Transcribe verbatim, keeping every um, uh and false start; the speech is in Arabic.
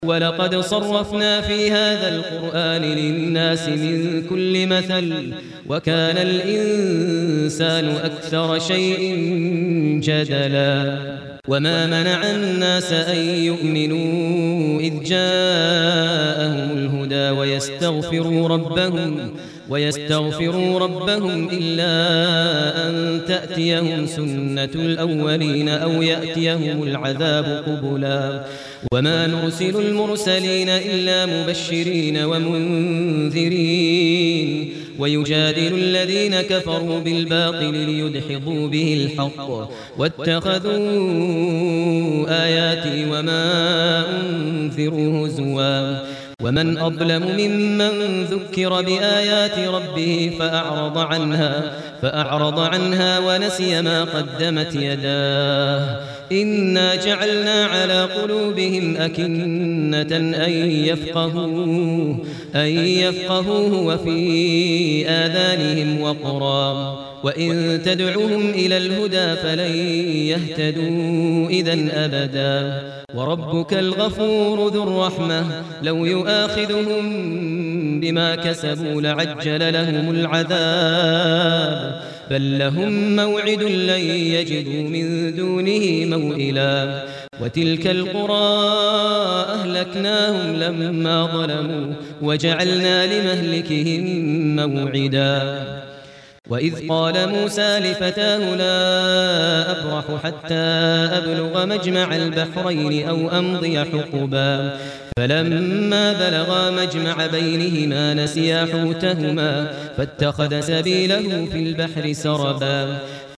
ولقد صرفنا في هذا القرآن للناس من كل مثل وكان الإنسان أكثر شيء جدلا وما منع الناس أن يؤمنوا إذ جاءهم الهدى ويستغفروا ربهم ويستغفروا ربهم إلا أن تأتيهم سنة الأولين أو يأتيهم العذاب قبلا وما نرسل المرسلين إلا مبشرين ومنذرين ويجادل الذين كفروا بالباطل ليدحضوا به الحق واتخذوا آياتي وما أنذروا هزوا ومن أظلم ممن ذكر بآيات ربه فأعرض عنها فأعرض عنها ونسي ما قدمت يداه إنا جعلنا على قلوبهم أكنة أن يفقهوه أن يفقهوه وفي آذانهم وقرا وإن تدعوهم إلى الهدى فلن يهتدوا إذن أبدا وربك الغفور ذو الرحمة لو يؤاخذهم بما كسبوا لعجل لهم العذاب بل لهم موعد لن يجدوا من دونه موئلا وتلك القرى أهلكناهم لما ظلموا وجعلنا لمهلكهم موعدا وإذ قال موسى لفتاه لا أبرح حتى أبلغ مجمع البحرين أو أمضي حقبا فلما بلغا مجمع بينهما نسيا حوتهما فاتخذ سبيله في البحر سربا